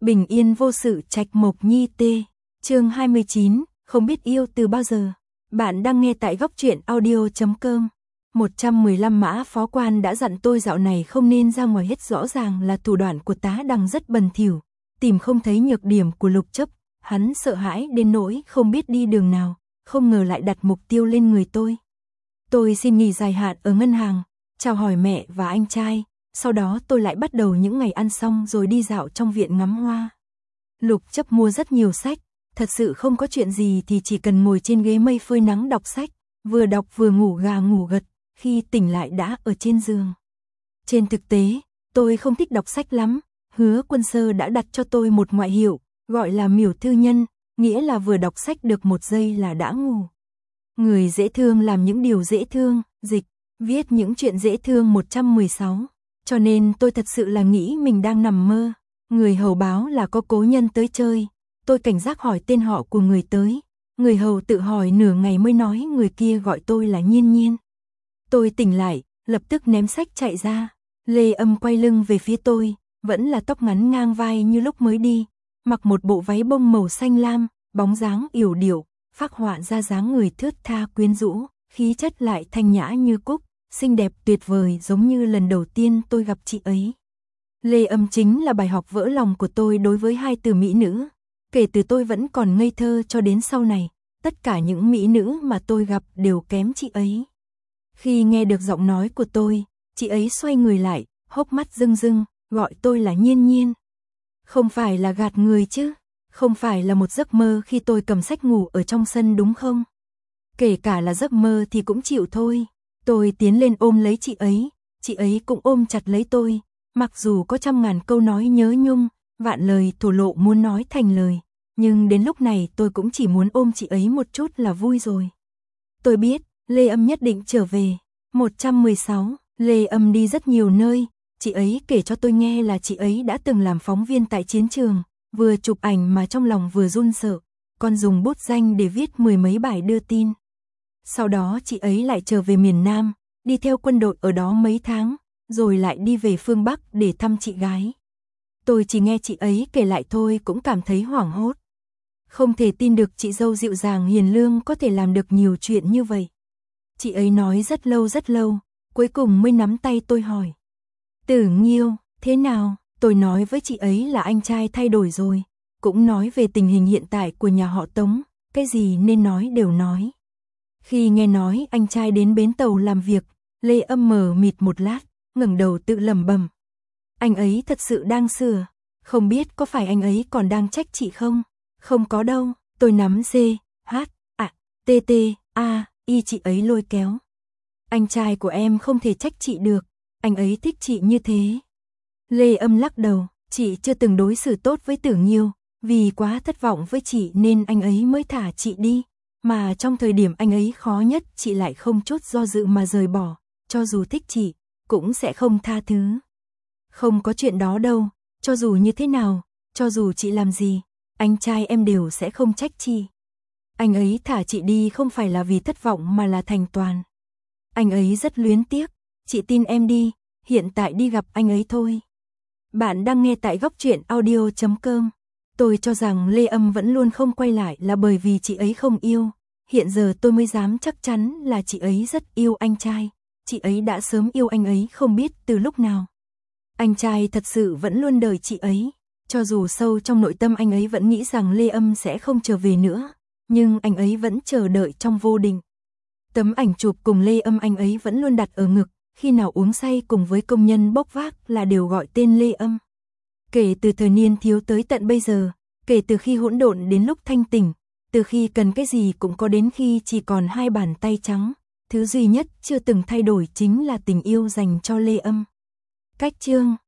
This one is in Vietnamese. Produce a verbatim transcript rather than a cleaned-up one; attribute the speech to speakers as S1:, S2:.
S1: Bình yên vô sự trạch mộc nhi tê. Chương hai mươi chín, không biết yêu từ bao giờ. Bạn đang nghe tại góc truyện audio chấm com. một trăm mười lăm Mã phó quan đã dặn tôi dạo này không nên ra ngoài hết, rõ ràng là thủ đoạn của tá đằng rất bẩn thỉu, tìm không thấy nhược điểm của Lục Chấp, hắn sợ hãi đến nỗi không biết đi đường nào, không ngờ lại đặt mục tiêu lên người tôi. Tôi xin nghỉ dài hạn ở ngân hàng, chào hỏi mẹ và anh trai, sau đó tôi lại bắt đầu những ngày ăn xong rồi đi dạo trong viện ngắm hoa. Lục Chấp mua rất nhiều sách, thật sự không có chuyện gì thì chỉ cần ngồi trên ghế mây phơi nắng đọc sách, vừa đọc vừa ngủ gà ngủ gật, khi tỉnh lại đã ở trên giường. Trên thực tế, tôi không thích đọc sách lắm, Hứa Quân Sơ đã đặt cho tôi một ngoại hiệu, gọi là miểu thư nhân, nghĩa là vừa đọc sách được một giây là đã ngủ. Người dễ thương làm những điều dễ thương, dịch, viết những chuyện dễ thương một trăm mười sáu, cho nên tôi thật sự là nghĩ mình đang nằm mơ. Người hầu báo là có cố nhân tới chơi, tôi cảnh giác hỏi tên họ của người tới, người hầu tự hỏi nửa ngày mới nói người kia gọi tôi là Nhiên Nhiên. Tôi tỉnh lại, lập tức ném sách chạy ra, Lê Âm quay lưng về phía tôi, vẫn là tóc ngắn ngang vai như lúc mới đi, mặc một bộ váy bông màu xanh lam, bóng dáng yểu điệu, phác họa ra dáng người thướt tha quyến rũ, khí chất lại thanh nhã như cúc, xinh đẹp tuyệt vời giống như lần đầu tiên tôi gặp chị ấy. Lê Âm chính là bài học vỡ lòng của tôi đối với hai từ mỹ nữ. Kể từ tôi vẫn còn ngây thơ cho đến sau này, tất cả những mỹ nữ mà tôi gặp đều kém chị ấy. Khi nghe được giọng nói của tôi, chị ấy xoay người lại, hốc mắt rưng rưng, gọi tôi là Nhiên Nhiên. Không phải là gạt người chứ, không phải là một giấc mơ khi tôi cầm sách ngủ ở trong sân đúng không? Kể cả là giấc mơ thì cũng chịu thôi. Tôi tiến lên ôm lấy chị ấy, chị ấy cũng ôm chặt lấy tôi, mặc dù có trăm ngàn câu nói nhớ nhung, vạn lời thổ lộ muốn nói thành lời, nhưng đến lúc này tôi cũng chỉ muốn ôm chị ấy một chút là vui rồi. Tôi biết, Lê Âm nhất định trở về. một trăm mười sáu, Lê Âm đi rất nhiều nơi, chị ấy kể cho tôi nghe là chị ấy đã từng làm phóng viên tại chiến trường, vừa chụp ảnh mà trong lòng vừa run sợ, còn dùng bút danh để viết mười mấy bài đưa tin. Sau đó chị ấy lại trở về miền Nam, đi theo quân đội ở đó mấy tháng, rồi lại đi về phương Bắc để thăm chị gái. Tôi chỉ nghe chị ấy kể lại thôi cũng cảm thấy hoảng hốt. Không thể tin được chị dâu dịu dàng hiền lương có thể làm được nhiều chuyện như vậy. Chị ấy nói rất lâu rất lâu, cuối cùng mới nắm tay tôi hỏi. Tử Nghiêu, thế nào? Tôi nói với chị ấy là anh trai thay đổi rồi, cũng nói về tình hình hiện tại của nhà họ Tống, cái gì nên nói đều nói. Khi nghe nói anh trai đến bến tàu làm việc, Lê Âm mờ mịt một lát, ngẩng đầu tự lẩm bẩm. Anh ấy thật sự đang sửa, không biết có phải anh ấy còn đang trách chị không? Không có đâu, tôi nắm C, H, A, T, T, A, Y chị ấy lôi kéo. Anh trai của em không thể trách chị được, anh ấy thích chị như thế. Lê Âm lắc đầu, chị chưa từng đối xử tốt với Tử Nghiêu, vì quá thất vọng với chị nên anh ấy mới thả chị đi. Mà trong thời điểm anh ấy khó nhất chị lại không chút do dự mà rời bỏ, cho dù thích chị, cũng sẽ không tha thứ. Không có chuyện đó đâu, cho dù như thế nào, cho dù chị làm gì, anh trai em đều sẽ không trách chị. Anh ấy thả chị đi không phải là vì thất vọng mà là thành toàn. Anh ấy rất luyến tiếc, chị tin em đi, hiện tại đi gặp anh ấy thôi. Bạn đang nghe tại góc truyện audio chấm com. Tôi cho rằng Lê Âm vẫn luôn không quay lại là bởi vì chị ấy không yêu. Hiện giờ tôi mới dám chắc chắn là chị ấy rất yêu anh trai. Chị ấy đã sớm yêu anh ấy không biết từ lúc nào. Anh trai thật sự vẫn luôn đợi chị ấy. Cho dù sâu trong nội tâm anh ấy vẫn nghĩ rằng Lê Âm sẽ không trở về nữa, nhưng anh ấy vẫn chờ đợi trong vô định. Tấm ảnh chụp cùng Lê Âm anh ấy vẫn luôn đặt ở ngực, khi nào uống say cùng với công nhân bốc vác là đều gọi tên Lê Âm. Kể từ thời niên thiếu tới tận bây giờ, kể từ khi hỗn độn đến lúc thanh tỉnh, từ khi cần cái gì cũng có đến khi chỉ còn hai bàn tay trắng, thứ duy nhất chưa từng thay đổi chính là tình yêu dành cho Lê Âm. Cách chương